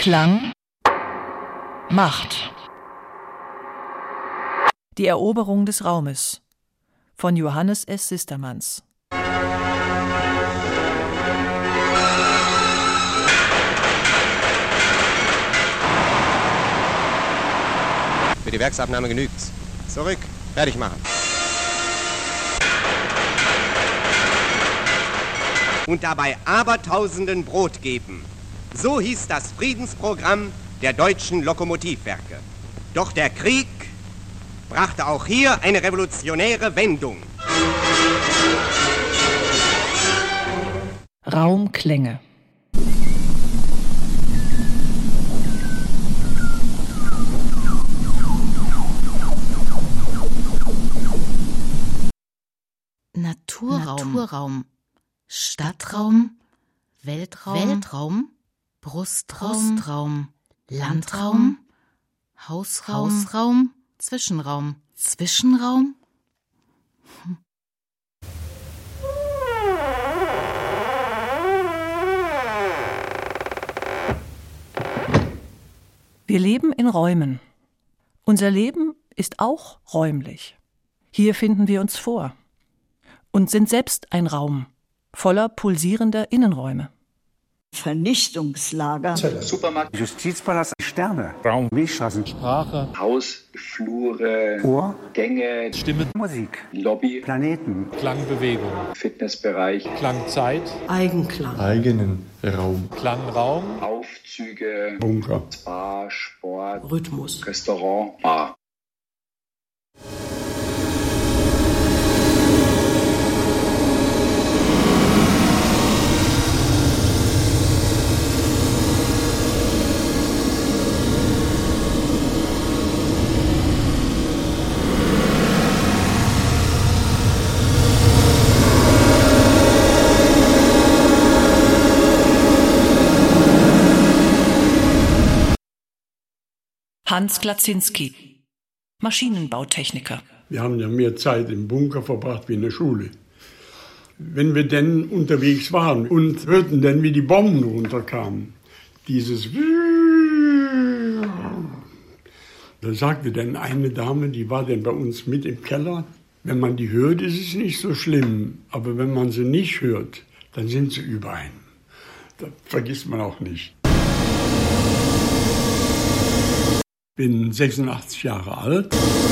Klang, Macht. Die Eroberung des Raumes von Johannes S. Sistermanns. Für die Werksabnahme genügt's. Zurück, fertig machen. Und dabei Abertausenden Brot geben. So hieß das Friedensprogramm der deutschen Lokomotivwerke. Doch der Krieg brachte auch hier eine revolutionäre Wendung. Raumklänge. Naturraum, Stadtraum, Weltraum, Brustraum, Landraum, Hausraum, Zwischenraum. Wir leben in Räumen. Unser Leben ist auch räumlich. Hier finden wir uns vor und sind selbst ein Raum voller pulsierender Innenräume. Vernichtungslager, Supermarkt, Justizpalast, Sterne, Raum, Wegstraßen, Sprache, Haus, Flure, Ohr, Gänge, Stimme, Musik, Lobby, Planeten, Klangbewegung, Fitnessbereich, Klangzeit, Eigenklang, eigenen Raum, Klangraum, Aufzüge, Bunker, Spa, Sport, Rhythmus, Restaurant, Bar. Hans Glazinski, Maschinenbautechniker. Wir haben ja mehr Zeit im Bunker verbracht wie in der Schule. Wenn wir denn unterwegs waren und hörten dann, wie die Bomben runterkamen, dieses da sagte dann eine Dame, die war dann bei uns mit im Keller, wenn man die hört, ist es nicht so schlimm, aber wenn man sie nicht hört, dann sind sie über einem. Das vergisst man auch nicht. Bin 86 Jahre alt.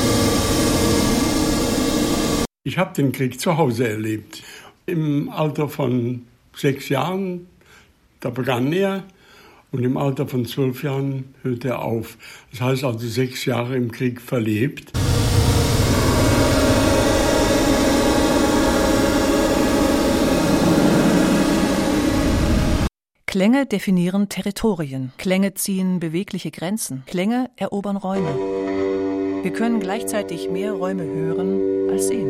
Ich habe den Krieg zu Hause erlebt. Im Alter von 6 Jahren, da begann er, und im Alter von 12 Jahren hörte er auf. Das heißt also 6 Jahre im Krieg verlebt. Klänge definieren Territorien. Klänge ziehen bewegliche Grenzen. Klänge erobern Räume. Wir können gleichzeitig mehr Räume hören als sehen.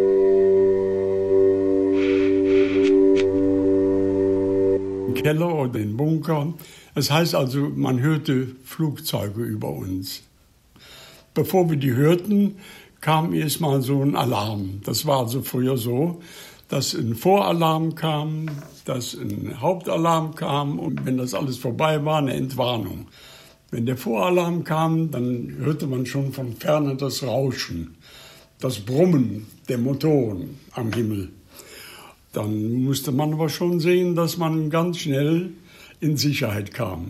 Im Keller oder im Bunker. Das heißt also, man hörte Flugzeuge über uns. Bevor wir die hörten, kam erst mal so ein Alarm. Das war also früher so, dass ein Voralarm kam, dass ein Hauptalarm kam und wenn das alles vorbei war, eine Entwarnung. Wenn der Voralarm kam, dann hörte man schon von Ferne das Rauschen, das Brummen der Motoren am Himmel. Dann musste man aber schon sehen, dass man ganz schnell in Sicherheit kam.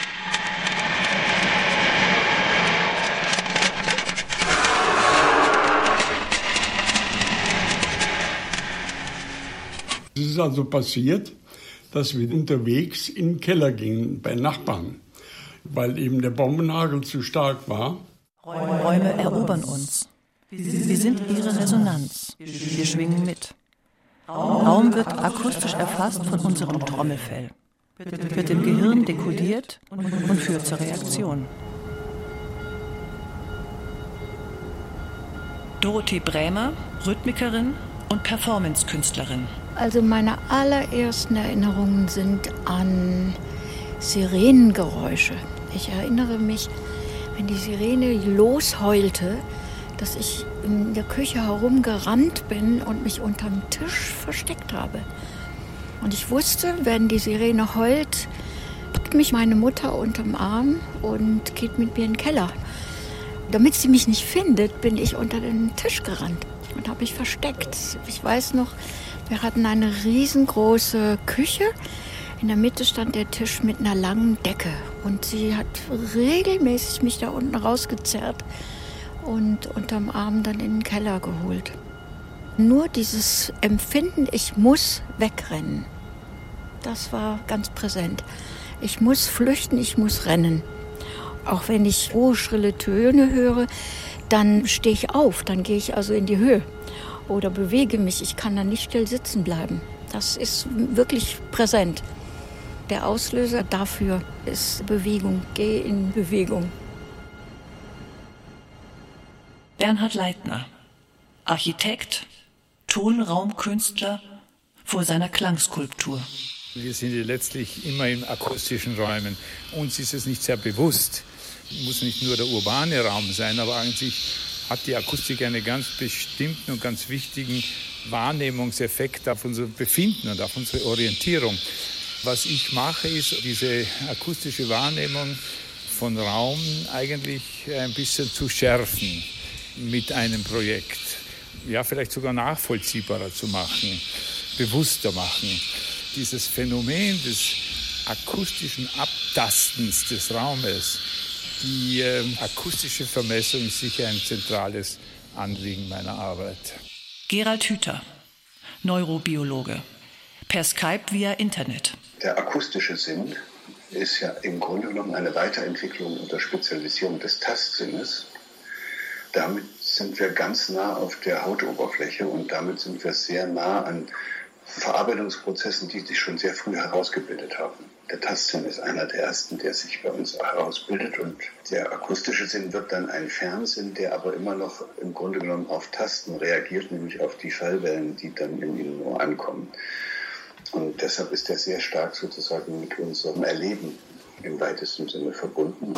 Es ist also passiert, dass wir unterwegs in den Keller gingen bei Nachbarn, weil eben der Bombenhagel zu stark war. Räume erobern uns. Wir sind ihre Resonanz. Wir schwingen mit. Raum wird akustisch erfasst von unserem Trommelfell, wird im Gehirn dekodiert und führt zur Reaktion. Dorothee Brämer, Rhythmikerin und Performance-Künstlerin. Also meine allerersten Erinnerungen sind an Sirenengeräusche. Ich erinnere mich, wenn die Sirene losheulte, dass ich in der Küche herumgerannt bin und mich unterm Tisch versteckt habe. Und ich wusste, wenn die Sirene heult, packt mich meine Mutter unterm Arm und geht mit mir in den Keller. Damit sie mich nicht findet, bin ich unter den Tisch gerannt und habe mich versteckt. Ich weiß noch, wir hatten eine riesengroße Küche. In der Mitte stand der Tisch mit einer langen Decke und sie hat regelmäßig mich da unten rausgezerrt und unterm Arm dann in den Keller geholt. Nur dieses Empfinden, ich muss wegrennen, das war ganz präsent. Ich muss flüchten, ich muss rennen. Auch wenn ich hohe, schrille Töne höre, dann stehe ich auf, dann gehe ich also in die Höhe oder bewege mich. Ich kann dann nicht still sitzen bleiben. Das ist wirklich präsent. Der Auslöser dafür ist Bewegung. Geh in Bewegung. Bernhard Leitner, Architekt, Tonraumkünstler vor seiner Klangskulptur. Wir sind ja letztlich immer in akustischen Räumen. Uns ist es nicht sehr bewusst. Muss nicht nur der urbane Raum sein, aber eigentlich hat die Akustik einen ganz bestimmten und ganz wichtigen Wahrnehmungseffekt auf unser Befinden und auf unsere Orientierung. Was ich mache, ist diese akustische Wahrnehmung von Raum eigentlich ein bisschen zu schärfen mit einem Projekt. Ja, vielleicht sogar nachvollziehbarer zu machen, bewusster machen. Dieses Phänomen des akustischen Abtastens des Raumes, die akustische Vermessung ist sicher ein zentrales Anliegen meiner Arbeit. Gerald Hüther, Neurobiologe, per Skype via Internet. Der akustische Sinn ist ja im Grunde genommen eine Weiterentwicklung und Spezialisierung des Tastsinnes. Damit sind wir ganz nah auf der Hautoberfläche und damit sind wir sehr nah an Verarbeitungsprozessen, die sich schon sehr früh herausgebildet haben. Der Tastsinn ist einer der ersten, der sich bei uns herausbildet und der akustische Sinn wird dann ein Fernsinn, der aber immer noch im Grunde genommen auf Tasten reagiert, nämlich auf die Schallwellen, die dann im Innenohr ankommen. Und deshalb ist er sehr stark sozusagen mit unserem Erleben im weitesten Sinne verbunden.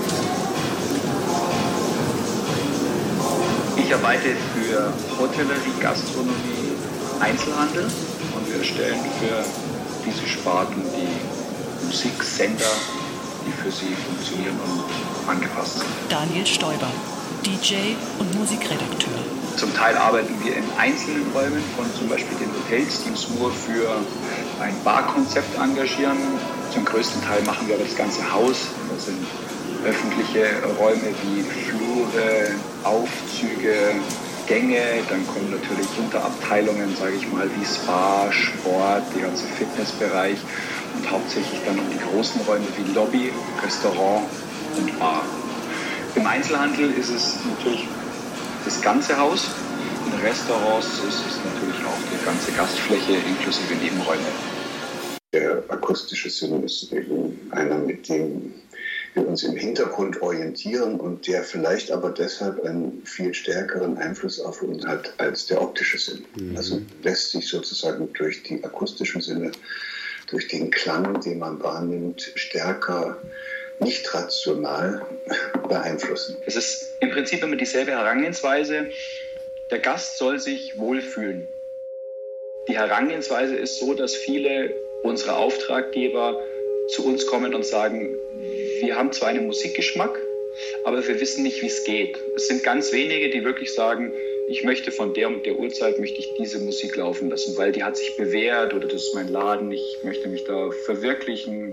Ich arbeite für Hotellerie, Gastronomie, Einzelhandel und wir erstellen für diese Sparten die Musiksender, die für sie funktionieren und angepasst sind. Daniel Stoiber, DJ und Musikredakteur. Zum Teil arbeiten wir in einzelnen Räumen von zum Beispiel den Hotels, die uns nur für ein Barkonzept engagieren. Zum größten Teil machen wir aber das ganze Haus. Das sind öffentliche Räume wie Flure, Aufzüge, Gänge. Dann kommen natürlich Unterabteilungen, sage ich mal, wie Spa, Sport, der ganze Fitnessbereich. Und hauptsächlich dann um die großen Räume wie Lobby, Restaurant und Bar. Im Einzelhandel ist es natürlich das ganze Haus. In Restaurants ist es natürlich auch die ganze Gastfläche inklusive Nebenräume. Der akustische Sinn ist eben einer, mit dem wir uns im Hintergrund orientieren und der vielleicht aber deshalb einen viel stärkeren Einfluss auf uns hat als der optische Sinn. Also lässt sich sozusagen durch die akustischen Sinne, durch den Klang, den man wahrnimmt, stärker nicht rational beeinflussen. Es ist im Prinzip immer dieselbe Herangehensweise. Der Gast soll sich wohlfühlen. Die Herangehensweise ist so, dass viele unserer Auftraggeber zu uns kommen und sagen, wir haben zwar einen Musikgeschmack, aber wir wissen nicht, wie es geht. Es sind ganz wenige, die wirklich sagen, ich möchte von der und der Uhrzeit möchte ich diese Musik laufen lassen, weil die hat sich bewährt oder das ist mein Laden, ich möchte mich da verwirklichen.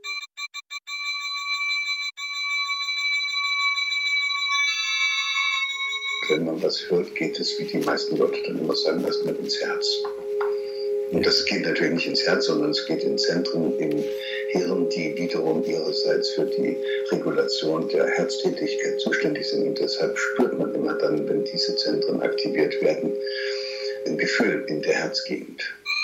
Wenn man was hört, geht es, wie die meisten Leute dann immer sagen, erstmal ins Herz. Und das geht natürlich nicht ins Herz, sondern es geht in Zentren im Hirn, die wiederum ihrerseits für die Regulation der Herztätigkeit zuständig sind. Und deshalb spürt man immer dann, wenn diese Zentren aktiviert werden, ein Gefühl in der Herzgegend.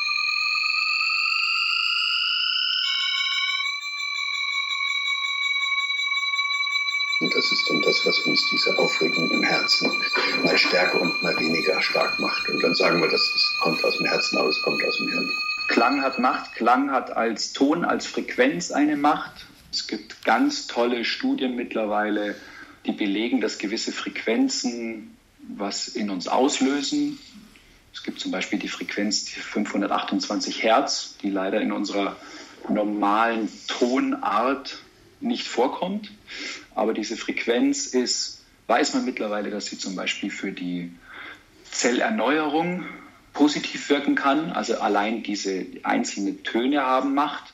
Und das ist dann das, was uns diese Aufregung im Herzen mal stärker und mal weniger stark macht. Und dann sagen wir, das kommt aus dem Herzen, aber es kommt aus dem Hirn. Klang hat Macht. Klang hat als Ton, als Frequenz eine Macht. Es gibt ganz tolle Studien mittlerweile, die belegen, dass gewisse Frequenzen was in uns auslösen. Es gibt zum Beispiel die Frequenz 528 Hertz, die leider in unserer normalen Tonart nicht vorkommt. Aber diese Frequenz weiß man mittlerweile, dass sie zum Beispiel für die Zellerneuerung positiv wirken kann. Also allein diese einzelne Töne haben Macht.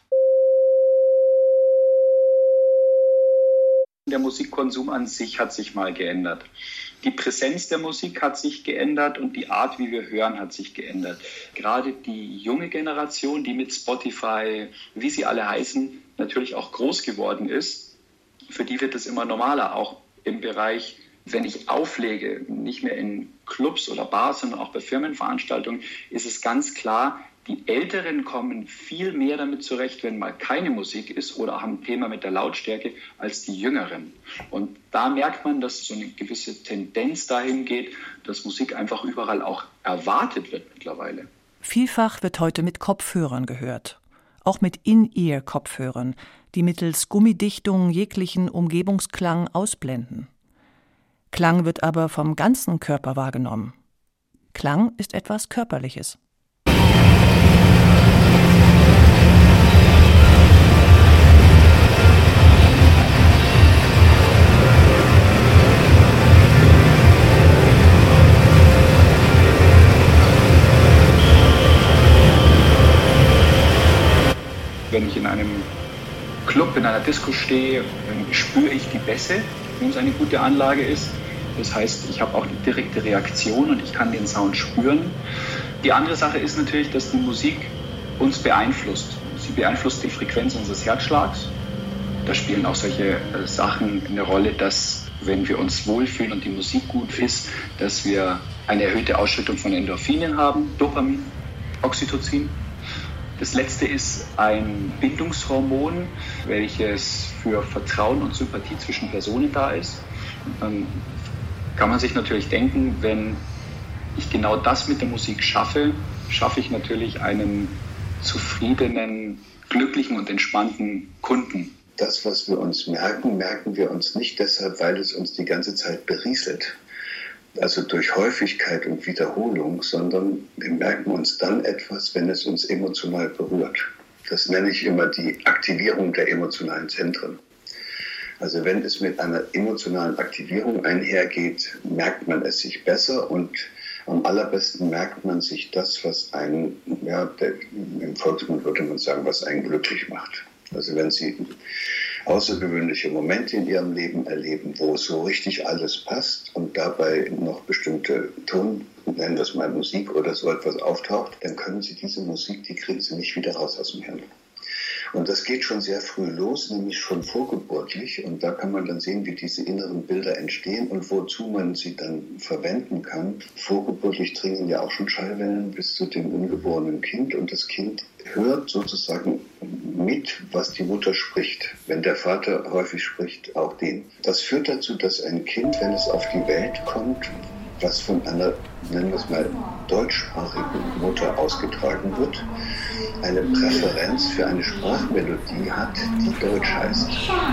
Der Musikkonsum an sich hat sich mal geändert. Die Präsenz der Musik hat sich geändert und die Art, wie wir hören, hat sich geändert. Gerade die junge Generation, die mit Spotify, wie sie alle heißen, natürlich auch groß geworden ist, für die wird es immer normaler, auch im Bereich, wenn ich auflege, nicht mehr in Clubs oder Bars, sondern auch bei Firmenveranstaltungen, ist es ganz klar, die Älteren kommen viel mehr damit zurecht, wenn mal keine Musik ist oder haben ein Thema mit der Lautstärke, als die Jüngeren. Und da merkt man, dass so eine gewisse Tendenz dahin geht, dass Musik einfach überall auch erwartet wird mittlerweile. Vielfach wird heute mit Kopfhörern gehört. Auch mit In-Ear-Kopfhörern, die mittels Gummidichtung jeglichen Umgebungsklang ausblenden. Klang wird aber vom ganzen Körper wahrgenommen. Klang ist etwas Körperliches. Wenn ich in einem Club, in einer Disco stehe, spüre ich die Bässe, wenn es eine gute Anlage ist. Das heißt, ich habe auch eine direkte Reaktion und ich kann den Sound spüren. Die andere Sache ist natürlich, dass die Musik uns beeinflusst. Sie beeinflusst die Frequenz unseres Herzschlags. Da spielen auch solche Sachen eine Rolle, dass, wenn wir uns wohlfühlen und die Musik gut ist, dass wir eine erhöhte Ausschüttung von Endorphinen haben, Dopamin, Oxytocin. Das letzte ist ein Bindungshormon, welches für Vertrauen und Sympathie zwischen Personen da ist. Dann kann man sich natürlich denken, wenn ich genau das mit der Musik schaffe, schaffe ich natürlich einen zufriedenen, glücklichen und entspannten Kunden. Das, was wir uns merken, merken wir uns nicht deshalb, weil es uns die ganze Zeit berieselt. Also durch Häufigkeit und Wiederholung, sondern wir merken uns dann etwas, wenn es uns emotional berührt. Das nenne ich immer die Aktivierung der emotionalen Zentren. Also wenn es mit einer emotionalen Aktivierung einhergeht, merkt man es sich besser und am allerbesten merkt man sich das, was einen, im Volksmund würde man sagen, was einen glücklich macht. Also wenn Sie außergewöhnliche Momente in Ihrem Leben erleben, wo so richtig alles passt und dabei noch bestimmte nennen wir es mal Musik oder so etwas auftaucht, dann können Sie diese Musik, die kriegen Sie nicht wieder raus aus dem Hirn. Und das geht schon sehr früh los, nämlich schon vorgeburtlich. Und da kann man dann sehen, wie diese inneren Bilder entstehen und wozu man sie dann verwenden kann. Vorgeburtlich dringen ja auch schon Schallwellen bis zu dem ungeborenen Kind. Und das Kind hört sozusagen mit, was die Mutter spricht. Wenn der Vater häufig spricht, auch den. Das führt dazu, dass ein Kind, wenn es auf die Welt kommt, was von einer, nennen wir es mal, deutschsprachigen Mutter ausgetragen wird, eine Präferenz für eine Sprachmelodie hat, die Deutsch heißt.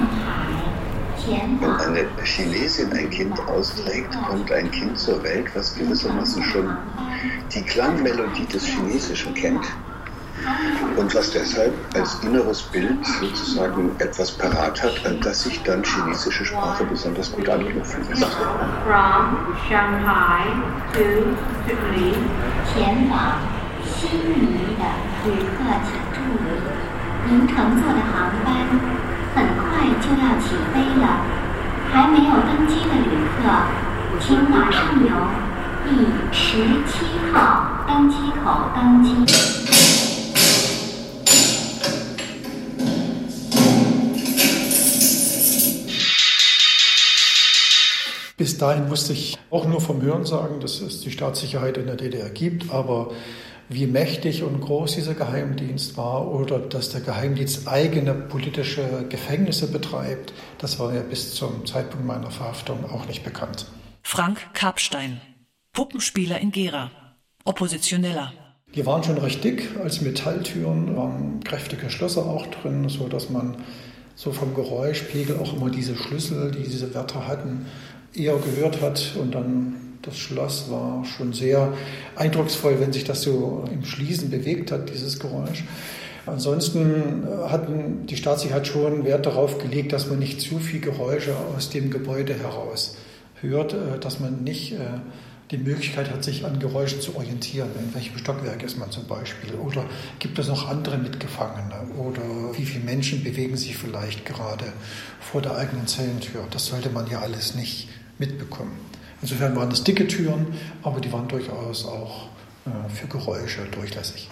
Wenn eine Chinesin ein Kind austrägt, kommt ein Kind zur Welt, was gewissermaßen schon die Klangmelodie des Chinesischen kennt und was deshalb als inneres Bild sozusagen etwas parat hat, an das sich dann chinesische Sprache besonders gut anknüpfen lässt. From Shanghai to Sydney. 前往悉尼的旅客请注意，您乘坐的航班很快就要起飞了，还没有登机的旅客，请马上由第17号登机口登机。 Bis dahin wusste ich auch nur vom Hörensagen, dass es die Staatssicherheit in der DDR gibt, aber wie mächtig und groß dieser Geheimdienst war oder dass der Geheimdienst eigene politische Gefängnisse betreibt, das war mir bis zum Zeitpunkt meiner Verhaftung auch nicht bekannt. Frank Karpstein, Puppenspieler in Gera, Oppositioneller. Die waren schon recht dick als Metalltüren, waren kräftige Schlösser auch drin, so dass man so vom Geräuschpegel auch immer diese Schlüssel, die diese Wärter hatten, eher gehört hat. Und dann das Schloss war schon sehr eindrucksvoll, wenn sich das so im Schließen bewegt hat, dieses Geräusch. Ansonsten hatten die Staatssicherheit schon Wert darauf gelegt, dass man nicht zu viel Geräusche aus dem Gebäude heraus hört, dass man nicht die Möglichkeit hat, sich an Geräuschen zu orientieren. In welchem Stockwerk ist man zum Beispiel? Oder gibt es noch andere Mitgefangene? Oder wie viele Menschen bewegen sich vielleicht gerade vor der eigenen Zellentür? Das sollte man ja alles nicht mitbekommen. Insofern waren es dicke Türen, aber die waren durchaus auch für Geräusche durchlässig.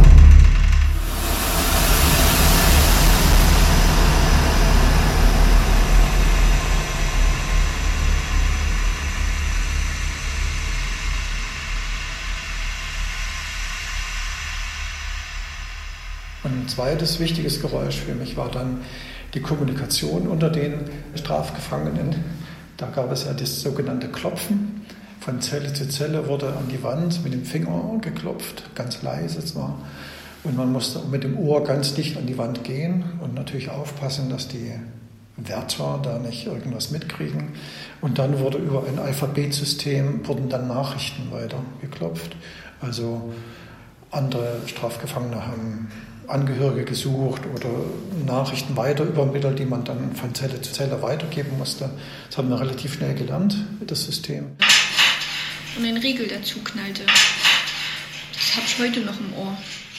Ein zweites wichtiges Geräusch für mich war dann die Kommunikation unter den Strafgefangenen. Da gab es ja das sogenannte Klopfen. Von Zelle zu Zelle wurde an die Wand mit dem Finger geklopft, ganz leise zwar. Und man musste mit dem Ohr ganz dicht an die Wand gehen und natürlich aufpassen, dass die Wärter da nicht irgendwas mitkriegen. Und dann wurde über ein Alphabetsystem wurden dann Nachrichten weitergeklopft. Also andere Strafgefangene haben Angehörige gesucht oder Nachrichten weiter übermittelt, die man dann von Zelle zu Zelle weitergeben musste. Das haben wir relativ schnell gelernt, das System. Und ein Riegel dazu knallte. Das habe ich heute noch im Ohr.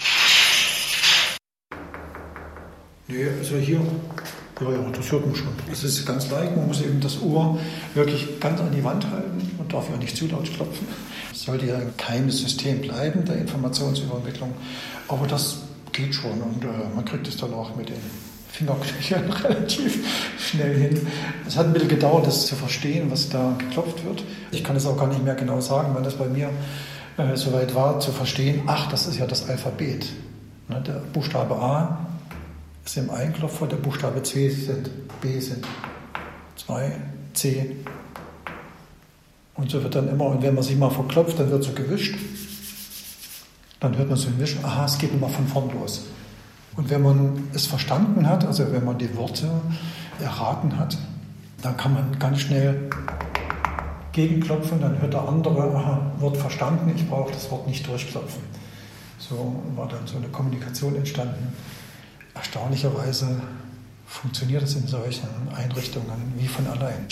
Nee, also hier, ja, das hört man schon. Es ist ganz leicht, man muss eben das Ohr wirklich ganz an die Wand halten und darf ja nicht zu laut klopfen. Es sollte ja ein geheimes System bleiben, der Informationsübermittlung, aber das geht schon und man kriegt es dann auch mit den Fingerknöcheln relativ schnell hin. Es hat ein bisschen gedauert, das zu verstehen, was da geklopft wird. Ich kann es auch gar nicht mehr genau sagen, weil das bei mir soweit war, zu verstehen, ach, das ist ja das Alphabet. Ne, der Buchstabe A ist im Einklopfer, der Buchstabe B sind 2, C. Und so wird dann immer, und wenn man sich mal verklopft, dann wird so gewischt. Dann hört man so ein Wischen, aha, es geht immer von vorn los. Und wenn man es verstanden hat, also wenn man die Worte erraten hat, dann kann man ganz schnell gegenklopfen, dann hört der andere, aha, Wort verstanden, ich brauche das Wort nicht durchklopfen. So war dann so eine Kommunikation entstanden. Erstaunlicherweise funktioniert es in solchen Einrichtungen wie von allein.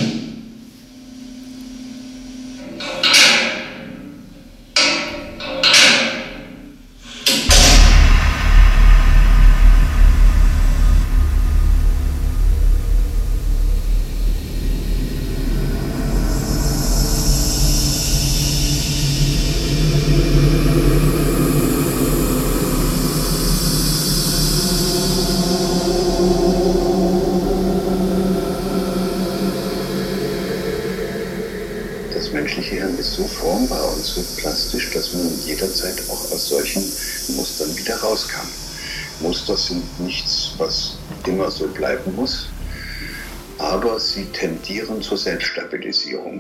Muster sind nichts, was immer so bleiben muss, aber sie tendieren zur Selbststabilisierung.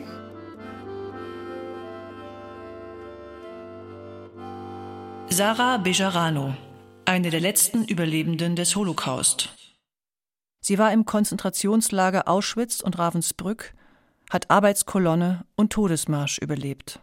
Sarah Bejarano, eine der letzten Überlebenden des Holocaust. Sie war im Konzentrationslager Auschwitz und Ravensbrück, hat Arbeitskolonne und Todesmarsch überlebt.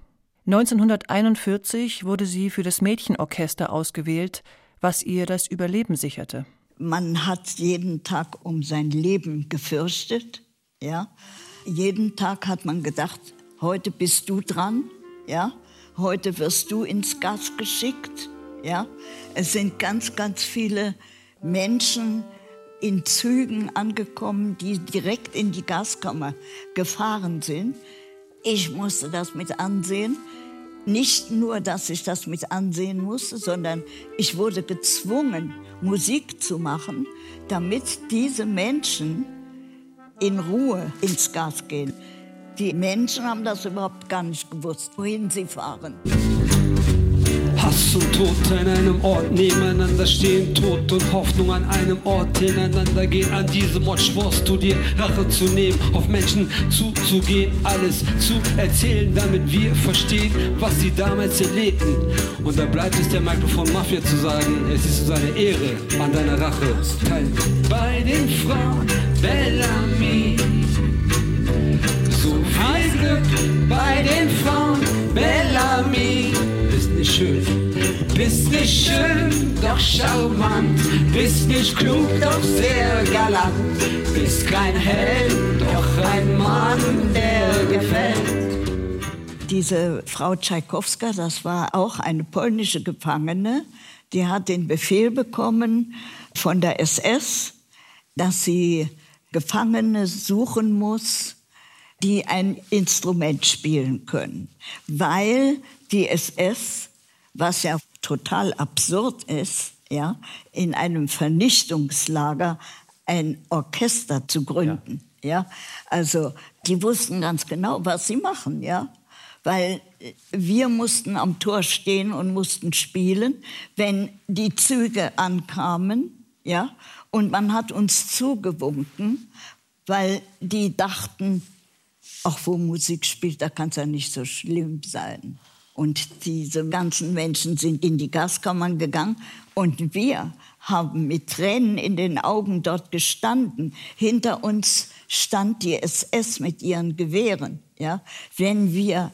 1941 wurde sie für das Mädchenorchester ausgewählt, was ihr das Überleben sicherte. Man hat jeden Tag um sein Leben gefürchtet. Ja? Jeden Tag hat man gedacht, heute bist du dran. Ja? Heute wirst du ins Gas geschickt. Ja? Es sind ganz, ganz viele Menschen in Zügen angekommen, die direkt in die Gaskammer gefahren sind. Ich musste das mit ansehen. Nicht nur, dass ich das mit ansehen musste, sondern ich wurde gezwungen, Musik zu machen, damit diese Menschen in Ruhe ins Gas gehen. Die Menschen haben das überhaupt gar nicht gewusst, wohin sie fahren. Hass und Tod an einem Ort nebeneinander stehen, Tod und Hoffnung an einem Ort hintereinander gehen. An diesem Ort schworst du dir, Rache zu nehmen, auf Menschen zuzugehen, alles zu erzählen, damit wir verstehen, was sie damals erlebten. Und da bleibt es der Mikrofon Mafia zu sagen, es ist seine Ehre, an deiner Rache teilen. Bei den Frauen Bellamy, so viel Glück bei den Frauen Bellamy. Ist nicht schön. Bist nicht schön, doch charmant. Bist nicht klug, doch sehr galant. Bist kein Held, doch ein Mann, der gefällt. Diese Frau Tschaikowska, das war auch eine polnische Gefangene, die hat den Befehl bekommen von der SS, dass sie Gefangene suchen muss, die ein Instrument spielen können. Weil die SS, was ja total absurd ist, ja, in einem Vernichtungslager ein Orchester zu gründen. Ja. Also die wussten ganz genau, was sie machen, ja. Weil wir mussten am Tor stehen und mussten spielen, wenn die Züge ankamen, ja, und man hat uns zugewunken, weil die dachten, ach, wo Musik spielt, da kann es ja nicht so schlimm sein. Und diese ganzen Menschen sind in die Gaskammern gegangen und wir haben mit Tränen in den Augen dort gestanden. Hinter uns stand die SS mit ihren Gewehren, ja. Wenn wir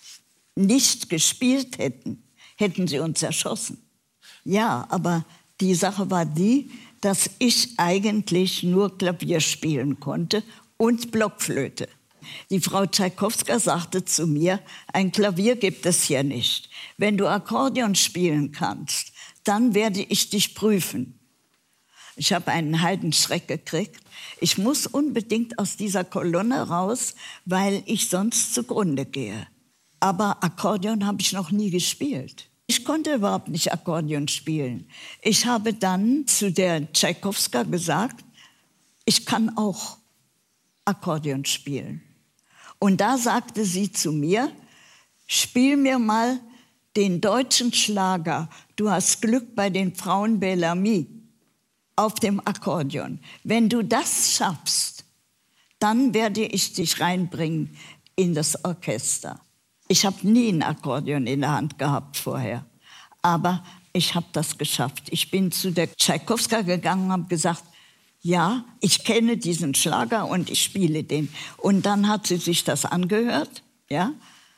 nicht gespielt hätten, hätten sie uns erschossen. Ja, aber die Sache war die, dass ich eigentlich nur Klavier spielen konnte und Blockflöte. Die Frau Tschaikowska sagte zu mir, ein Klavier gibt es hier nicht. Wenn du Akkordeon spielen kannst, dann werde ich dich prüfen. Ich habe einen Heidenschreck gekriegt. Ich muss unbedingt aus dieser Kolonne raus, weil ich sonst zugrunde gehe. Aber Akkordeon habe ich noch nie gespielt. Ich konnte überhaupt nicht Akkordeon spielen. Ich habe dann zu der Tschaikowska gesagt, ich kann auch Akkordeon spielen. Und da sagte sie zu mir, spiel mir mal den deutschen Schlager Du hast Glück bei den Frauen Bellamy auf dem Akkordeon. Wenn du das schaffst, dann werde ich dich reinbringen in das Orchester. Ich habe nie ein Akkordeon in der Hand gehabt vorher, aber ich habe das geschafft. Ich bin zu der Tschaikowska gegangen und habe gesagt, ja, ich kenne diesen Schlager und ich spiele den. Und dann hat sie sich das angehört, ja.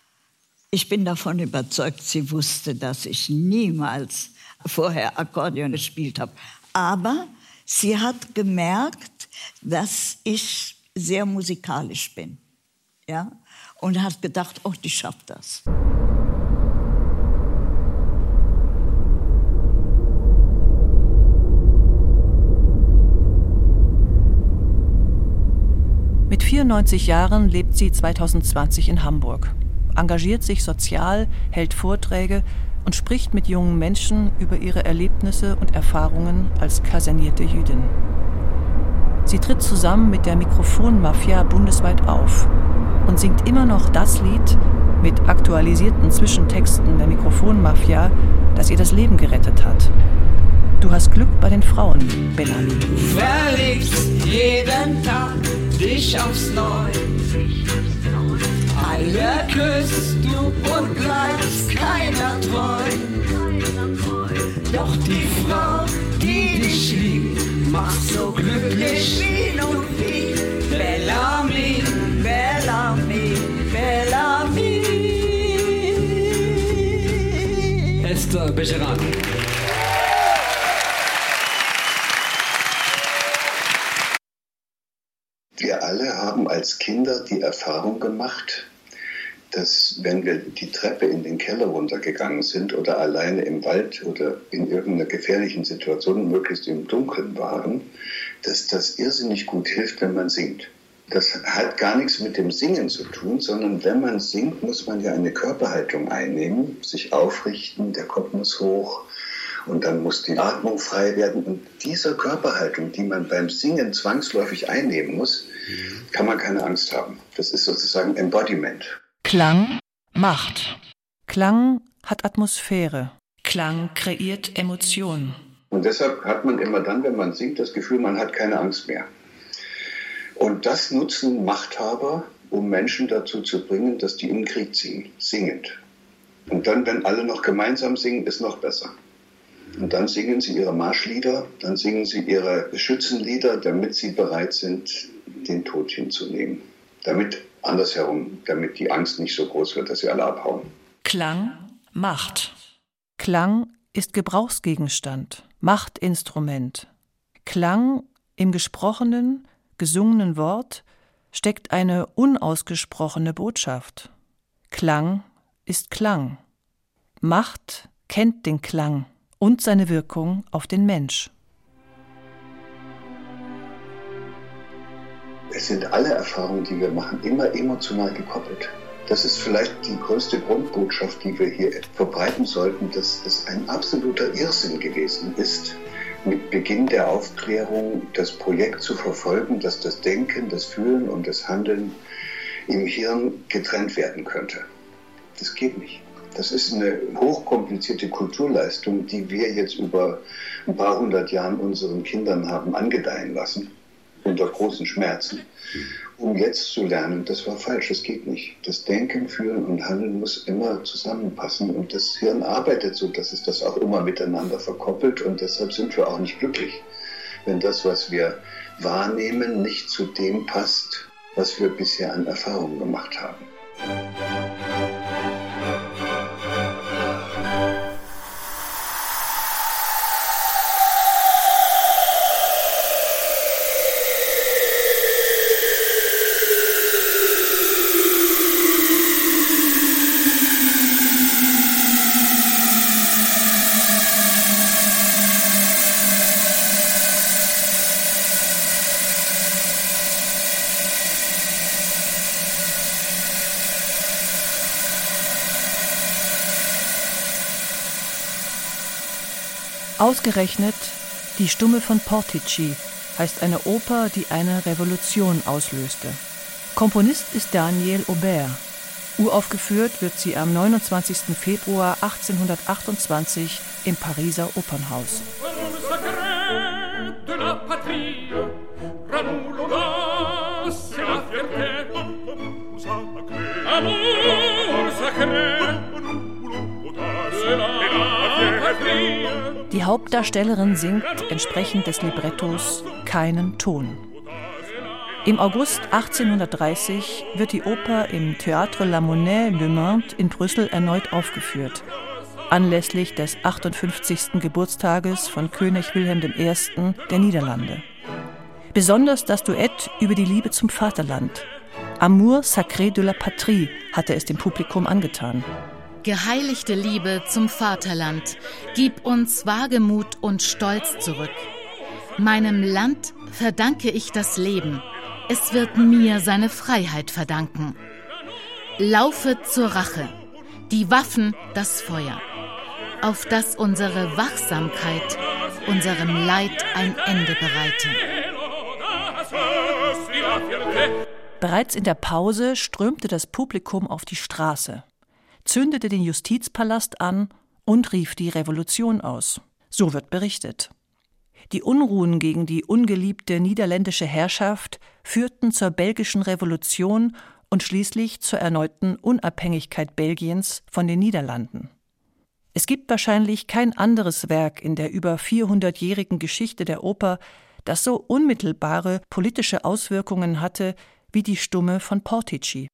Ich bin davon überzeugt, sie wusste, dass ich niemals vorher Akkordeon gespielt habe. Aber sie hat gemerkt, dass ich sehr musikalisch bin, ja. Und hat gedacht, oh, die schafft das. Mit 94 Jahren lebt sie 2020 in Hamburg, engagiert sich sozial, hält Vorträge und spricht mit jungen Menschen über ihre Erlebnisse und Erfahrungen als kasernierte Jüdin. Sie tritt zusammen mit der Mikrofonmafia bundesweit auf und singt immer noch das Lied mit aktualisierten Zwischentexten der Mikrofonmafia, das ihr das Leben gerettet hat. Du hast Glück bei den Frauen, Bellamy. Verliebst jeden Tag dich aufs Neue. Alle küsst du und bleibst keiner treu. Doch die Frau, die dich liebt, macht so glücklich wie und wie. Bellamy, Bellamy, Bellamy. Esther Becheran. Wir alle haben als Kinder die Erfahrung gemacht, dass wenn wir die Treppe in den Keller runtergegangen sind oder alleine im Wald oder in irgendeiner gefährlichen Situation, möglichst im Dunkeln waren, dass das irrsinnig gut hilft, wenn man singt. Das hat gar nichts mit dem Singen zu tun, sondern wenn man singt, muss man ja eine Körperhaltung einnehmen, sich aufrichten, der Kopf muss hoch und dann muss die Atmung frei werden. Und dieser Körperhaltung, die man beim Singen zwangsläufig einnehmen muss, kann man keine Angst haben. Das ist sozusagen Embodiment. Klang macht. Klang hat Atmosphäre. Klang kreiert Emotionen. Und deshalb hat man immer dann, wenn man singt, das Gefühl, man hat keine Angst mehr. Und das nutzen Machthaber, um Menschen dazu zu bringen, dass die in den Krieg ziehen, singend. Und dann, wenn alle noch gemeinsam singen, ist noch besser. Und dann singen sie ihre Marschlieder, dann singen sie ihre Schützenlieder, damit sie bereit sind, den Tod hinzunehmen. Damit die Angst nicht so groß wird, dass sie alle abhauen. Klang macht. Klang ist Gebrauchsgegenstand, Machtinstrument. Klang im gesprochenen, gesungenen Wort steckt eine unausgesprochene Botschaft. Klang ist Klang. Macht kennt den Klang und seine Wirkung auf den Mensch. Es sind alle Erfahrungen, die wir machen, immer emotional gekoppelt. Das ist vielleicht die größte Grundbotschaft, die wir hier verbreiten sollten, dass es ein absoluter Irrsinn gewesen ist, mit Beginn der Aufklärung das Projekt zu verfolgen, dass das Denken, das Fühlen und das Handeln im Hirn getrennt werden könnte. Das geht nicht. Das ist eine hochkomplizierte Kulturleistung, die wir jetzt über ein paar hundert Jahren unseren Kindern haben angedeihen lassen, unter großen Schmerzen, um jetzt zu lernen, das war falsch, das geht nicht. Das Denken, Fühlen und Handeln muss immer zusammenpassen und das Hirn arbeitet so, dass es das auch immer miteinander verkoppelt und deshalb sind wir auch nicht glücklich, wenn das, was wir wahrnehmen, nicht zu dem passt, was wir bisher an Erfahrungen gemacht haben. Ausgerechnet Die Stumme von Portici heißt eine Oper, die eine Revolution auslöste. Komponist ist Daniel Aubert. Uraufgeführt wird sie am 29. Februar 1828 im Pariser Opernhaus. Die Hauptdarstellerin singt entsprechend des Librettos keinen Ton. Im August 1830 wird die Oper im Théâtre La Monnaie Le Monde in Brüssel erneut aufgeführt, anlässlich des 58. Geburtstages von König Wilhelm I. der Niederlande. Besonders das Duett über die Liebe zum Vaterland, Amour sacré de la patrie, hatte es dem Publikum angetan. Geheiligte Liebe zum Vaterland, gib uns Wagemut und Stolz zurück. Meinem Land verdanke ich das Leben, es wird mir seine Freiheit verdanken. Laufe zur Rache, die Waffen, das Feuer, auf das unsere Wachsamkeit unserem Leid ein Ende bereite. Bereits in der Pause strömte das Publikum auf die Straße, zündete den Justizpalast an und rief die Revolution aus. So wird berichtet. Die Unruhen gegen die ungeliebte niederländische Herrschaft führten zur belgischen Revolution und schließlich zur erneuten Unabhängigkeit Belgiens von den Niederlanden. Es gibt wahrscheinlich kein anderes Werk in der über 400-jährigen Geschichte der Oper, das so unmittelbare politische Auswirkungen hatte wie die Stumme von Portici.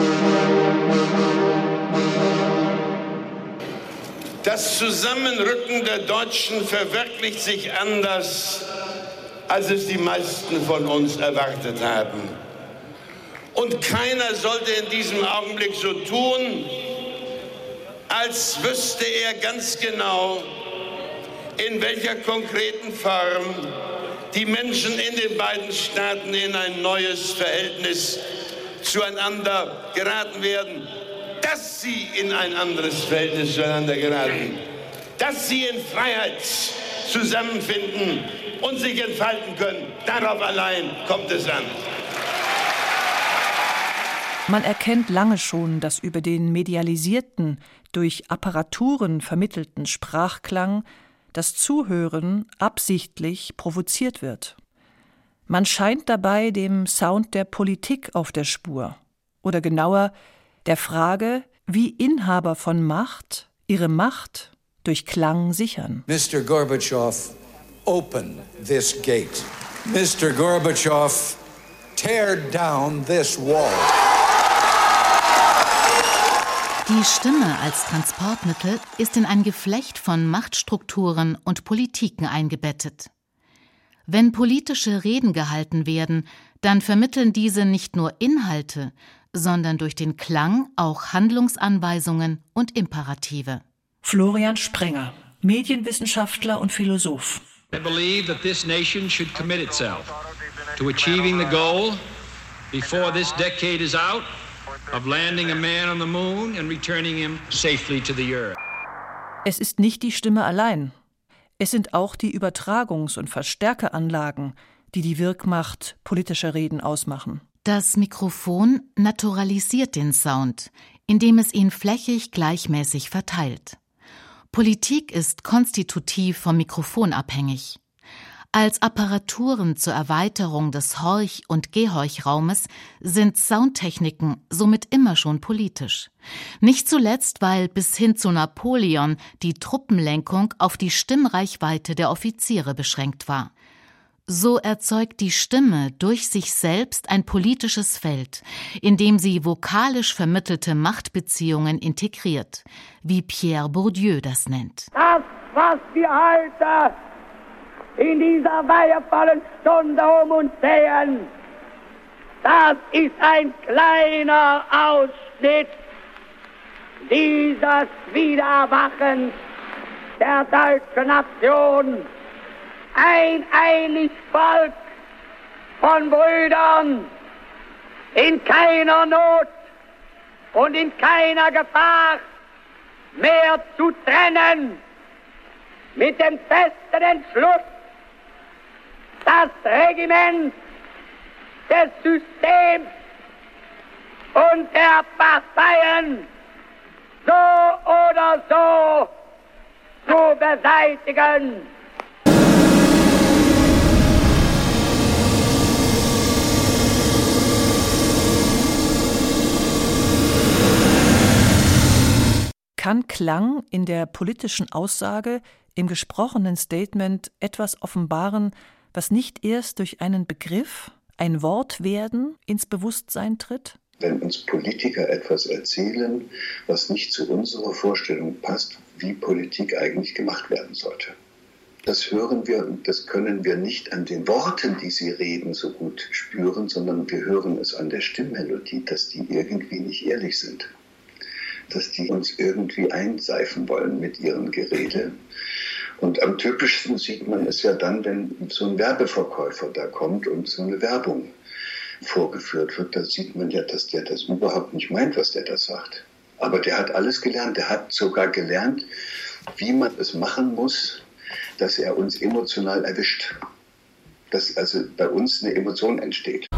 Das Zusammenrücken der Deutschen verwirklicht sich anders, als es die meisten von uns erwartet haben. Und keiner sollte in diesem Augenblick so tun, als wüsste er ganz genau, in welcher konkreten Form die Menschen in den beiden Staaten in ein neues Verhältnis zueinander geraten werden. Dass sie in ein anderes Verhältnis zueinander geraten, dass sie in Freiheit zusammenfinden und sich entfalten können, darauf allein kommt es an. Man erkennt lange schon, dass über den medialisierten, durch Apparaturen vermittelten Sprachklang das Zuhören absichtlich provoziert wird. Man scheint dabei dem Sound der Politik auf der Spur, oder genauer der Frage, wie Inhaber von Macht ihre Macht durch Klang sichern. Mr. Gorbatschow, open this gate. Mr. Gorbatschow, tear down this wall. Die Die Stimme als Transportmittel ist in ein Geflecht von Machtstrukturen und Politiken eingebettet. Wenn politische Reden gehalten werden, dann vermitteln diese nicht nur Inhalte, sondern durch den Klang auch Handlungsanweisungen und Imperative. Florian Sprenger, Medienwissenschaftler und Philosoph. I believe that this nation should commit itself to achieving the goal before this decade is out of landing a man on the moon and returning him safely to the earth. Es ist nicht die Stimme allein. Es sind auch die Übertragungs- und Verstärkeranlagen, die die Wirkmacht politischer Reden ausmachen. Das Mikrofon naturalisiert den Sound, indem es ihn flächig gleichmäßig verteilt. Politik ist konstitutiv vom Mikrofon abhängig. Als Apparaturen zur Erweiterung des Horch- und Gehorchraumes sind Soundtechniken somit immer schon politisch. Nicht zuletzt, weil bis hin zu Napoleon die Truppenlenkung auf die Stimmreichweite der Offiziere beschränkt war. So erzeugt die Stimme durch sich selbst ein politisches Feld, in dem sie vokalisch vermittelte Machtbeziehungen integriert, wie Pierre Bourdieu das nennt. Das, was wir heute in dieser weihevollen Stunde um uns sehen, das ist ein kleiner Ausschnitt dieses Wiedererwachens der deutschen Nation. Ein einig Volk von Brüdern, in keiner Not und in keiner Gefahr mehr zu trennen, mit dem festen Entschluss, das Regiment des Systems und der Parteien so oder so zu beseitigen. Kann Klang in der politischen Aussage, im gesprochenen Statement etwas offenbaren, was nicht erst durch einen Begriff, ein Wort werden, ins Bewusstsein tritt? Wenn uns Politiker etwas erzählen, was nicht zu unserer Vorstellung passt, wie Politik eigentlich gemacht werden sollte. Das hören wir und das können wir nicht an den Worten, die sie reden, so gut spüren, sondern wir hören es an der Stimmmelodie, dass die irgendwie nicht ehrlich sind. Dass die uns irgendwie einseifen wollen mit ihrem Gerede. Und am typischsten sieht man es ja dann, wenn so ein Werbeverkäufer da kommt und so eine Werbung vorgeführt wird. Da sieht man ja, dass der das überhaupt nicht meint, was der da sagt. Aber der hat alles gelernt. Der hat sogar gelernt, wie man es machen muss, dass er uns emotional erwischt. Dass also bei uns eine Emotion entsteht.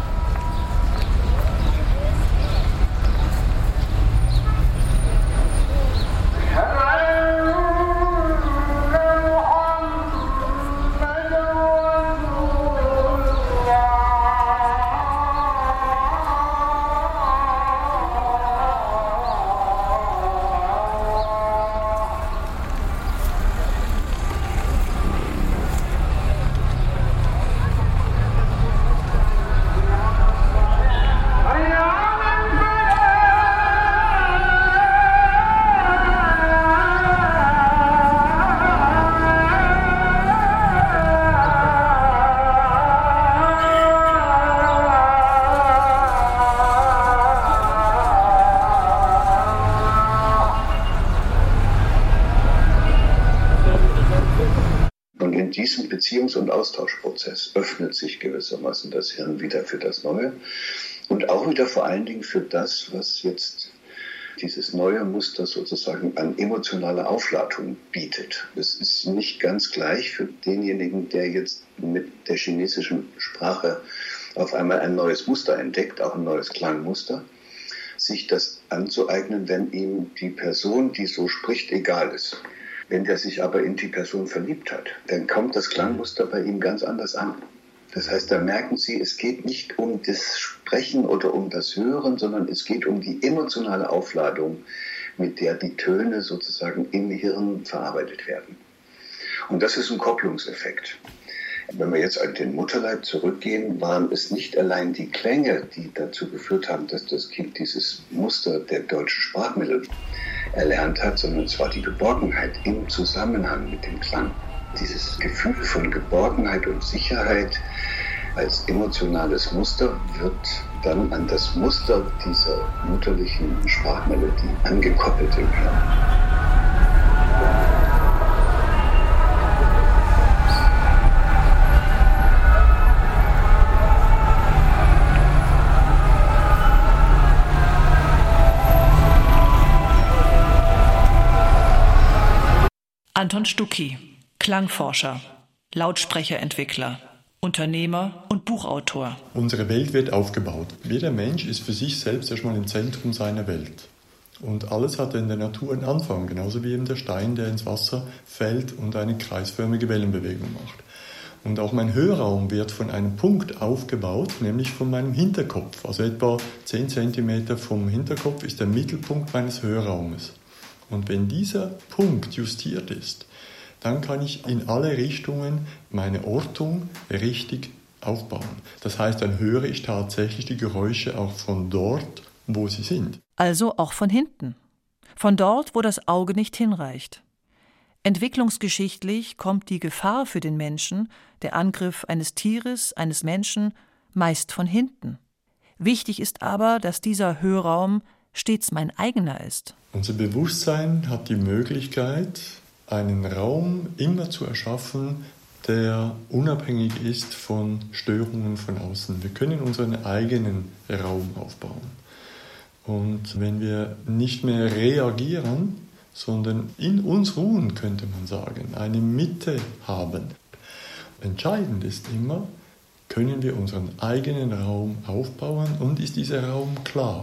In diesem Beziehungs- und Austauschprozess öffnet sich gewissermaßen das Hirn wieder für das Neue und auch wieder vor allen Dingen für das, was jetzt dieses neue Muster sozusagen an emotionaler Aufladung bietet. Es ist nicht ganz gleich für denjenigen, der jetzt mit der chinesischen Sprache auf einmal ein neues Muster entdeckt, auch ein neues Klangmuster, sich das anzueignen, wenn ihm die Person, die so spricht, egal ist. Wenn der sich aber in die Person verliebt hat, dann kommt das Klangmuster bei ihm ganz anders an. Das heißt, da merken Sie, es geht nicht um das Sprechen oder um das Hören, sondern es geht um die emotionale Aufladung, mit der die Töne sozusagen im Hirn verarbeitet werden. Und das ist ein Kopplungseffekt. Wenn wir jetzt an den Mutterleib zurückgehen, waren es nicht allein die Klänge, die dazu geführt haben, dass das Kind dieses Muster der deutschen Sprachmittel erlernt hat, sondern es war die Geborgenheit im Zusammenhang mit dem Klang. Dieses Gefühl von Geborgenheit und Sicherheit als emotionales Muster wird dann an das Muster dieser mütterlichen Sprachmelodie angekoppelt im Klang. Anton Stucki, Klangforscher, Lautsprecherentwickler, Unternehmer und Buchautor. Unsere Welt wird aufgebaut. Jeder Mensch ist für sich selbst erstmal im Zentrum seiner Welt. Und alles hat in der Natur einen Anfang, genauso wie eben der Stein, der ins Wasser fällt und eine kreisförmige Wellenbewegung macht. Und auch mein Hörraum wird von einem Punkt aufgebaut, nämlich von meinem Hinterkopf. Also etwa 10 cm vom Hinterkopf ist der Mittelpunkt meines Hörraumes. Und wenn dieser Punkt justiert ist, dann kann ich in alle Richtungen meine Ortung richtig aufbauen. Das heißt, dann höre ich tatsächlich die Geräusche auch von dort, wo sie sind. Also auch von hinten. Von dort, wo das Auge nicht hinreicht. Entwicklungsgeschichtlich kommt die Gefahr für den Menschen, der Angriff eines Tieres, eines Menschen, meist von hinten. Wichtig ist aber, dass dieser Hörraum stets mein eigener ist. Unser Bewusstsein hat die Möglichkeit, einen Raum immer zu erschaffen, der unabhängig ist von Störungen von außen. Wir können unseren eigenen Raum aufbauen. Und wenn wir nicht mehr reagieren, sondern in uns ruhen, könnte man sagen, eine Mitte haben. Entscheidend ist immer, können wir unseren eigenen Raum aufbauen und ist dieser Raum klar?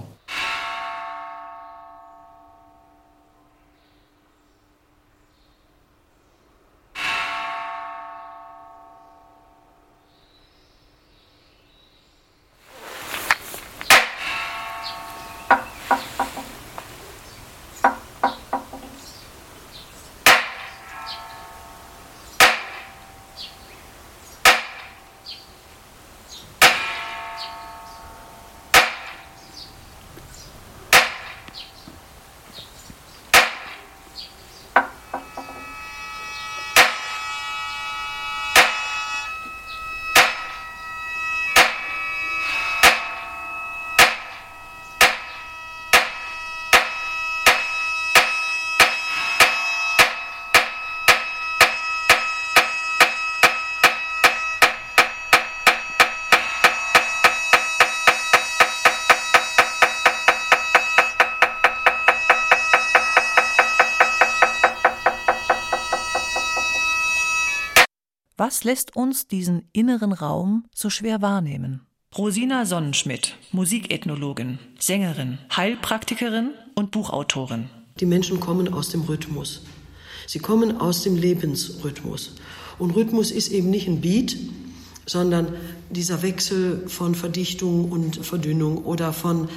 Was lässt uns diesen inneren Raum so schwer wahrnehmen? Rosina Sonnenschmidt, Musikethnologin, Sängerin, Heilpraktikerin und Buchautorin. Die Menschen kommen aus dem Rhythmus. Sie kommen aus dem Lebensrhythmus. Und Rhythmus ist eben nicht ein Beat, sondern dieser Wechsel von Verdichtung und Verdünnung oder von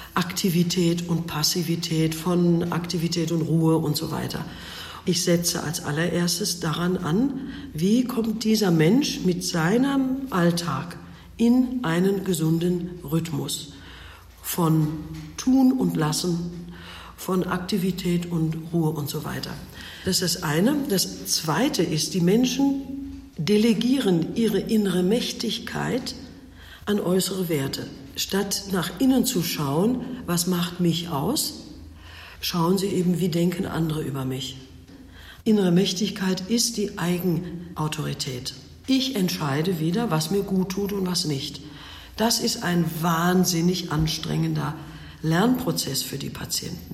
Aktivität und Passivität, von Aktivität und Ruhe und so weiter. Ich setze als allererstes daran an, wie kommt dieser Mensch mit seinem Alltag in einen gesunden Rhythmus von Tun und Lassen, von Aktivität und Ruhe und so weiter. Das ist das eine. Das zweite ist, die Menschen delegieren ihre innere Mächtigkeit an äußere Werte. Statt nach innen zu schauen, was macht mich aus, schauen sie eben, wie denken andere über mich. Innere Mächtigkeit ist die Eigenautorität. Ich entscheide wieder, was mir gut tut und was nicht. Das ist ein wahnsinnig anstrengender Lernprozess für die Patienten.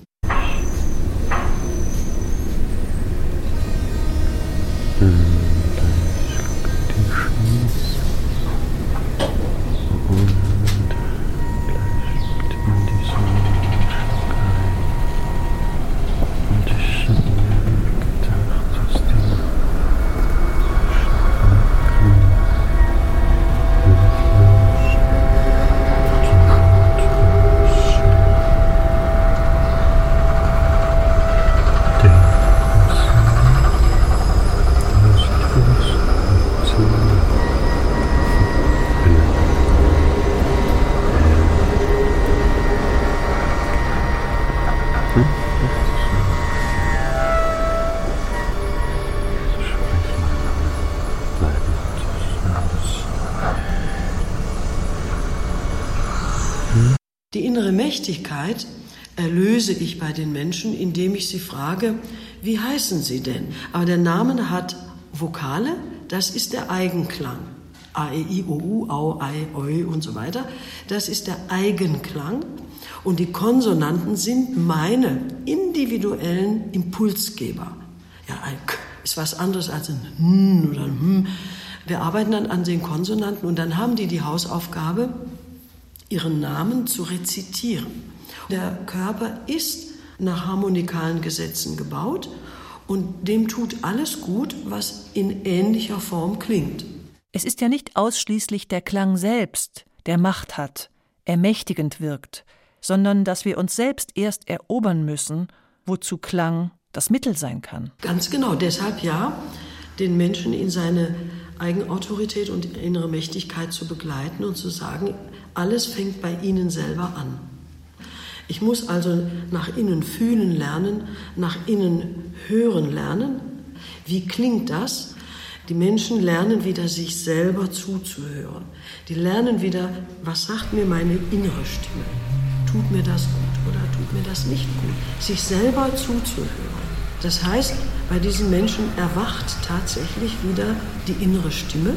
Die innere Mächtigkeit erlöse ich bei den Menschen, indem ich sie frage, wie heißen sie denn? Aber der Name hat Vokale, das ist der Eigenklang. A, E, I, O, U, Au, Ei, Oi und so weiter. Das ist der Eigenklang. Und die Konsonanten sind meine individuellen Impulsgeber. Ja, ein K ist was anderes als ein N oder ein Hm. Wir arbeiten dann an den Konsonanten und dann haben die Hausaufgabe, ihren Namen zu rezitieren. Der Körper ist nach harmonikalen Gesetzen gebaut und dem tut alles gut, was in ähnlicher Form klingt. Es ist ja nicht ausschließlich der Klang selbst, der Macht hat, ermächtigend wirkt, sondern dass wir uns selbst erst erobern müssen, wozu Klang das Mittel sein kann. Ganz genau, deshalb ja, den Menschen in seine Eigenautorität und innere Mächtigkeit zu begleiten und zu sagen, alles fängt bei ihnen selber an. Ich muss also nach innen fühlen lernen, nach innen hören lernen. Wie klingt das? Die Menschen lernen wieder, sich selber zuzuhören. Die lernen wieder, was sagt mir meine innere Stimme? Tut mir das gut oder tut mir das nicht gut? Sich selber zuzuhören. Das heißt, bei diesen Menschen erwacht tatsächlich wieder die innere Stimme.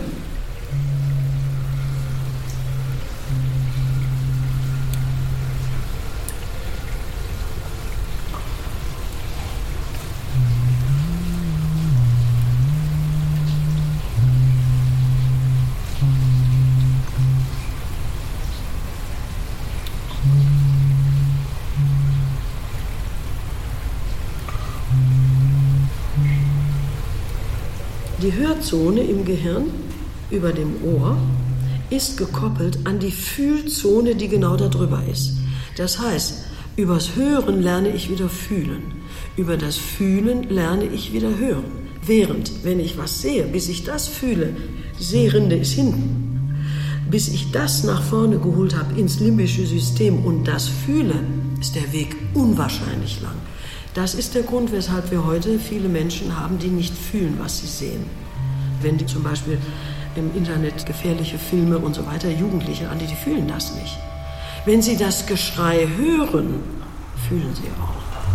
Die Hörzone im Gehirn über dem Ohr ist gekoppelt an die Fühlzone, die genau darüber ist. Das heißt, übers Hören lerne ich wieder fühlen. Über das Fühlen lerne ich wieder hören. Während, wenn ich was sehe, bis ich das fühle, die Sehrinde ist hinten, bis ich das nach vorne geholt habe ins limbische System und das fühle, ist der Weg unwahrscheinlich lang. Das ist der Grund, weshalb wir heute viele Menschen haben, die nicht fühlen, was sie sehen. Wenn die zum Beispiel im Internet gefährliche Filme und so weiter, Jugendliche an, die fühlen das nicht. Wenn sie das Geschrei hören, fühlen sie auch.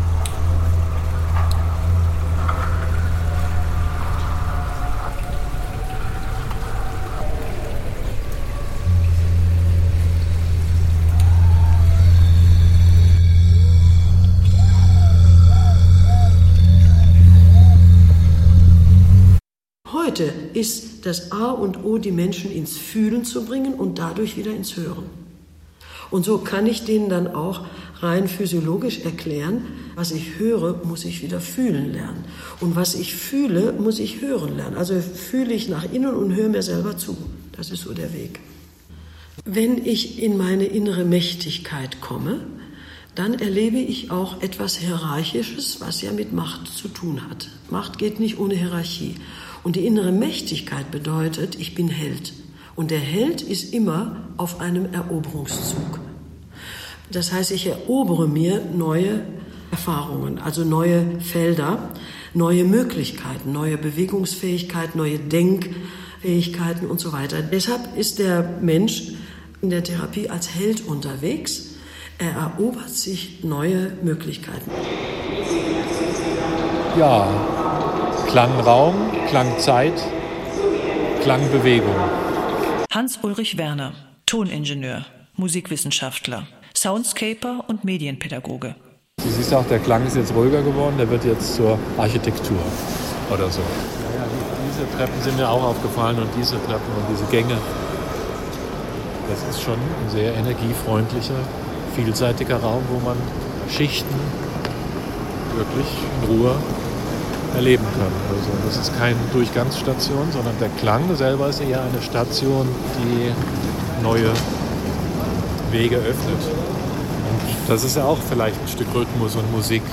Heute ist das A und O, die Menschen ins Fühlen zu bringen und dadurch wieder ins Hören. Und so kann ich denen dann auch rein physiologisch erklären, was ich höre, muss ich wieder fühlen lernen. Und was ich fühle, muss ich hören lernen. Also fühle ich nach innen und höre mir selber zu. Das ist so der Weg. Wenn ich in meine innere Mächtigkeit komme, dann erlebe ich auch etwas Hierarchisches, was ja mit Macht zu tun hat. Macht geht nicht ohne Hierarchie. Und die innere Mächtigkeit bedeutet, ich bin Held. Und der Held ist immer auf einem Eroberungszug. Das heißt, ich erobere mir neue Erfahrungen, also neue Felder, neue Möglichkeiten, neue Bewegungsfähigkeit, neue Denkfähigkeiten und so weiter. Deshalb ist der Mensch in der Therapie als Held unterwegs. Er erobert sich neue Möglichkeiten. Ja, Klangraum, Klangzeit, Klangbewegung. Hans-Ulrich Werner, Toningenieur, Musikwissenschaftler, Soundscaper und Medienpädagoge. Du siehst auch, der Klang ist jetzt ruhiger geworden, der wird jetzt zur Architektur oder so. Ja, diese Treppen sind mir auch aufgefallen und diese Treppen und diese Gänge. Das ist schon ein sehr energiefreundlicher, vielseitiger Raum, wo man Schichten wirklich in Ruhe erleben kann. Also das ist keine Durchgangsstation, sondern der Klang selber ist eher eine Station, die neue Wege öffnet. Und das ist ja auch vielleicht ein Stück Rhythmus und Musik.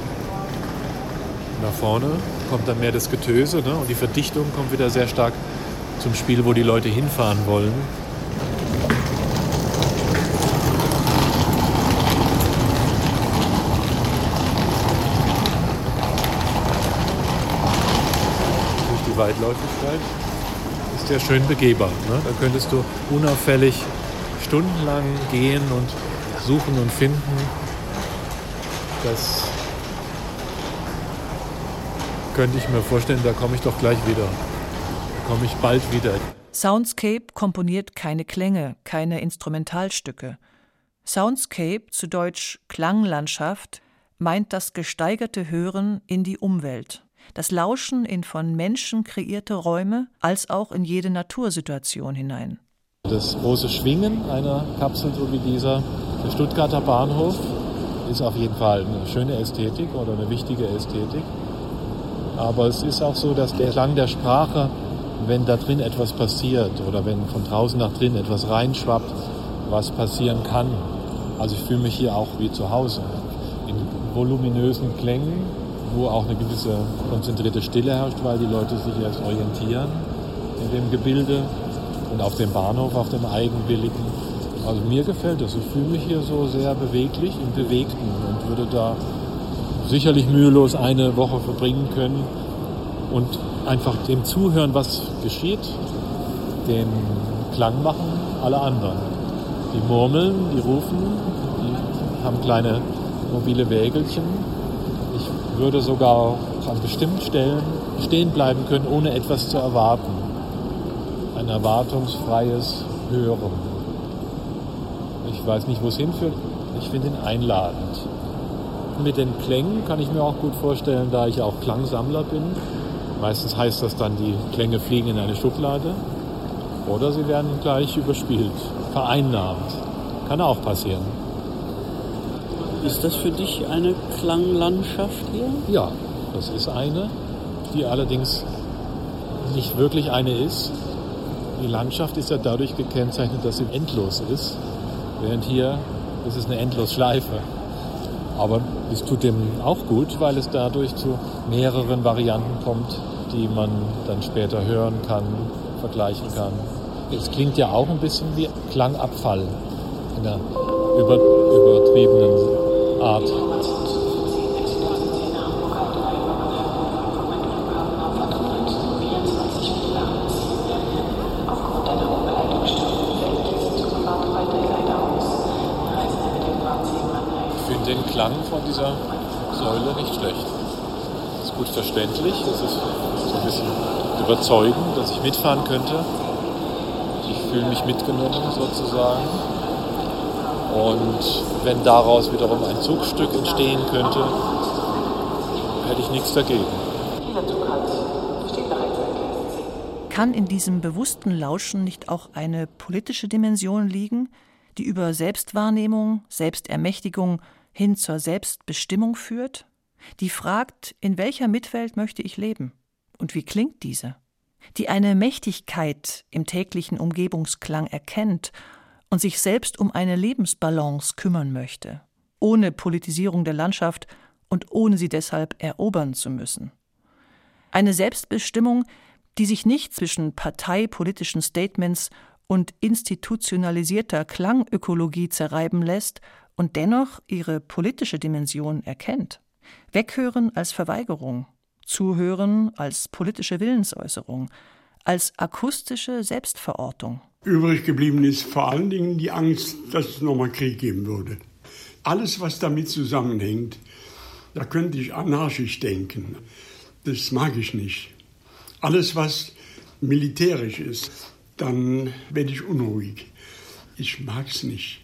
Nach vorne kommt dann mehr das Getöse, ne? Und die Verdichtung kommt wieder sehr stark zum Spiel, wo die Leute hinfahren wollen. Weitläufigkeit ist ja schön begehbar. Ne? Da könntest du unauffällig stundenlang gehen und Suchen und Finden, das könnte ich mir vorstellen, da komme ich doch gleich wieder. Da komme ich bald wieder. Soundscape komponiert keine Klänge, keine Instrumentalstücke. Soundscape, zu Deutsch Klanglandschaft, meint das gesteigerte Hören in die Umwelt. Das Lauschen in von Menschen kreierte Räume, als auch in jede Natursituation hinein. Das große Schwingen einer Kapsel, so wie dieser, der Stuttgarter Bahnhof, ist auf jeden Fall eine schöne Ästhetik oder eine wichtige Ästhetik. Aber es ist auch so, dass der Klang der Sprache, wenn da drin etwas passiert oder wenn von draußen nach drin etwas reinschwappt, was passieren kann. Also ich fühle mich hier auch wie zu Hause. In voluminösen Klängen, wo auch eine gewisse konzentrierte Stille herrscht, weil die Leute sich erst orientieren in dem Gebilde und auf dem Bahnhof, auf dem Eigenwilligen. Also mir gefällt das. Ich fühle mich hier so sehr beweglich, im Bewegten und würde da sicherlich mühelos eine Woche verbringen können und einfach dem zuhören, was geschieht, den Klang machen alle anderen. Die murmeln, die rufen, die haben kleine mobile Wägelchen. Ich würde sogar an bestimmten Stellen stehen bleiben können, ohne etwas zu erwarten. Ein erwartungsfreies Hören. Ich weiß nicht, wo es hinführt. Ich finde ihn einladend. Mit den Klängen kann ich mir auch gut vorstellen, da ich auch Klangsammler bin. Meistens heißt das dann, die Klänge fliegen in eine Schublade oder sie werden gleich überspielt, vereinnahmt. Kann auch passieren. Ist das für dich eine Klanglandschaft hier? Ja, das ist eine, die allerdings nicht wirklich eine ist. Die Landschaft ist ja dadurch gekennzeichnet, dass sie endlos ist, während hier ist es eine Endlosschleife. Aber es tut dem auch gut, weil es dadurch zu mehreren Varianten kommt, die man dann später hören kann, vergleichen kann. Es klingt ja auch ein bisschen wie Klangabfall in einer übertriebenen Art. Den Klang von dieser Säule nicht schlecht. Es ist gut verständlich, es ist so ein bisschen überzeugend, dass ich mitfahren könnte. Ich fühle mich mitgenommen sozusagen. Und wenn daraus wiederum ein Zugstück entstehen könnte, hätte ich nichts dagegen. Kann in diesem bewussten Lauschen nicht auch eine politische Dimension liegen, die über Selbstwahrnehmung, Selbstermächtigung hin zur Selbstbestimmung führt, die fragt, in welcher Mitwelt möchte ich leben und wie klingt diese, die eine Mächtigkeit im täglichen Umgebungsklang erkennt und sich selbst um eine Lebensbalance kümmern möchte, ohne Politisierung der Landschaft und ohne sie deshalb erobern zu müssen. Eine Selbstbestimmung, die sich nicht zwischen parteipolitischen Statements und institutionalisierter Klangökologie zerreiben lässt und dennoch ihre politische Dimension erkennt. Weghören als Verweigerung, Zuhören als politische Willensäußerung, als akustische Selbstverortung. Übrig geblieben ist vor allen Dingen die Angst, dass es nochmal Krieg geben würde. Alles, was damit zusammenhängt, da könnte ich anarchisch denken. Das mag ich nicht. Alles, was militärisch ist, dann werde ich unruhig. Ich mag es nicht.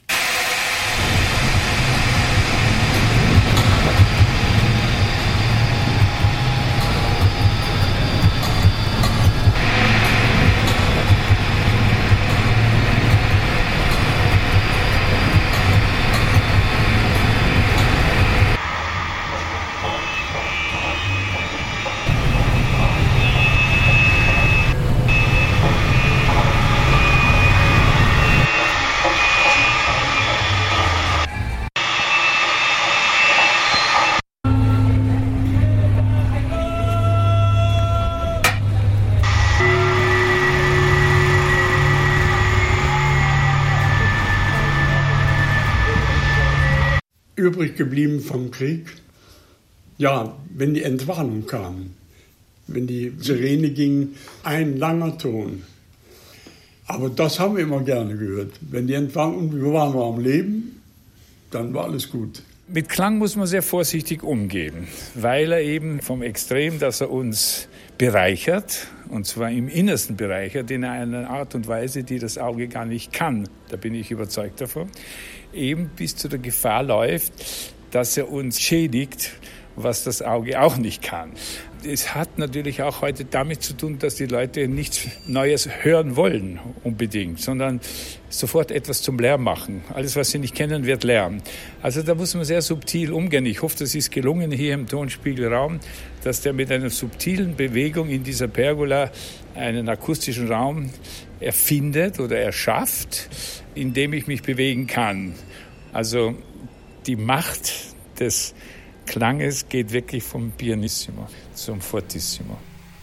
Übrig geblieben vom Krieg? Ja, wenn die Entwarnung kam, wenn die Sirene ging, ein langer Ton. Aber das haben wir immer gerne gehört. Wenn die Entwarnung, wir waren noch am Leben, dann war alles gut. Mit Klang muss man sehr vorsichtig umgehen, weil er eben vom Extrem, dass er uns bereichert, und zwar im Innersten bereichert, in einer Art und Weise, die das Auge gar nicht kann, da bin ich überzeugt davon, eben bis zu der Gefahr läuft, dass er uns schädigt, was das Auge auch nicht kann. Es hat natürlich auch heute damit zu tun, dass die Leute nichts Neues hören wollen unbedingt, sondern sofort etwas zum Lärm machen. Alles, was sie nicht kennen, wird Lärm. Also da muss man sehr subtil umgehen. Ich hoffe, das ist gelungen hier im Tonspiegelraum, dass der mit einer subtilen Bewegung in dieser Pergola einen akustischen Raum erfindet oder erschafft, in dem ich mich bewegen kann. Also die Macht des Klanges geht wirklich vom Pianissimo zum Fortissimo.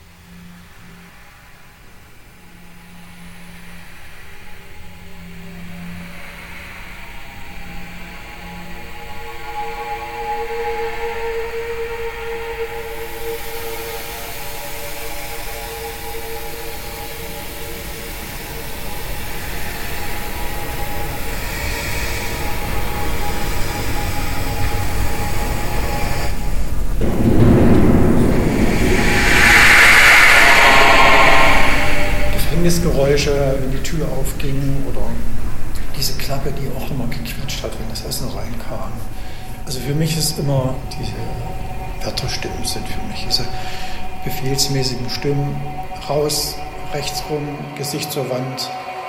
Geräusche, wenn die Tür aufging oder diese Klappe, die auch immer gequietscht hat, wenn das Essen reinkam. Also für mich ist immer diese Wärterstimmen sind für mich diese befehlsmäßigen Stimmen. Raus, rechts rum, Gesicht zur Wand.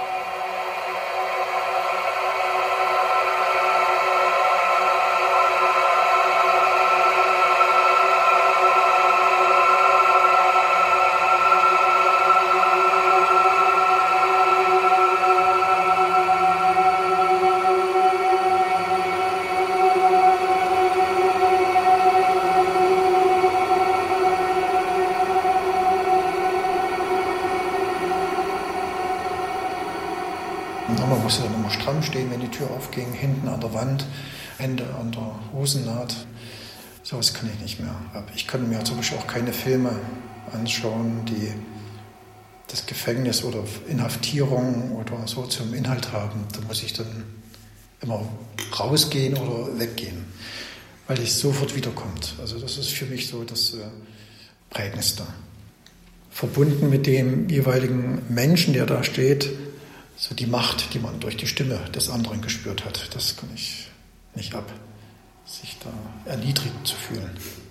Man musste dann immer stramm stehen, wenn die Tür aufging, hinten an der Wand, Hände an der Hosennaht. Sowas kann ich nicht mehr. Ich kann mir zum Beispiel auch keine Filme anschauen, die das Gefängnis oder Inhaftierung oder so zum Inhalt haben. Da muss ich dann immer rausgehen oder weggehen, weil es sofort wiederkommt. Also das ist für mich so das Prägendste. Verbunden mit dem jeweiligen Menschen, der da steht, so die Macht, die man durch die Stimme des anderen gespürt hat, das kann ich nicht ab, sich da erniedrigt zu fühlen.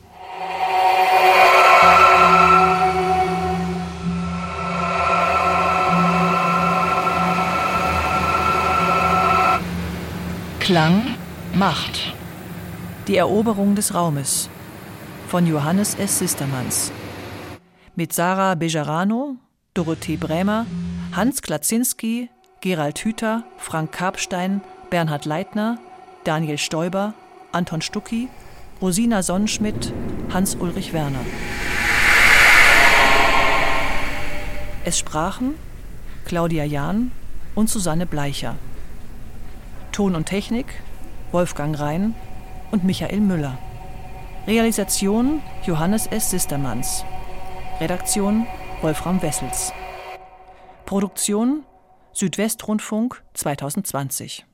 Klang, Macht. Die Eroberung des Raumes von Johannes S. Sistermanns. Mit Sarah Bejarano, Dorothee Brämer, Hans Klaczynski, Gerald Hüther, Frank Karpstein, Bernhard Leitner, Daniel Stoiber, Anton Stucki, Rosina Sonnenschmidt, Hans-Ulrich Werner. Es sprachen Claudia Jahn und Susanne Bleicher. Ton und Technik Wolfgang Rhein und Michael Müller. Realisation Johannes S. Sistermanns. Redaktion Wolfram Wessels. Produktion Südwestrundfunk 2020.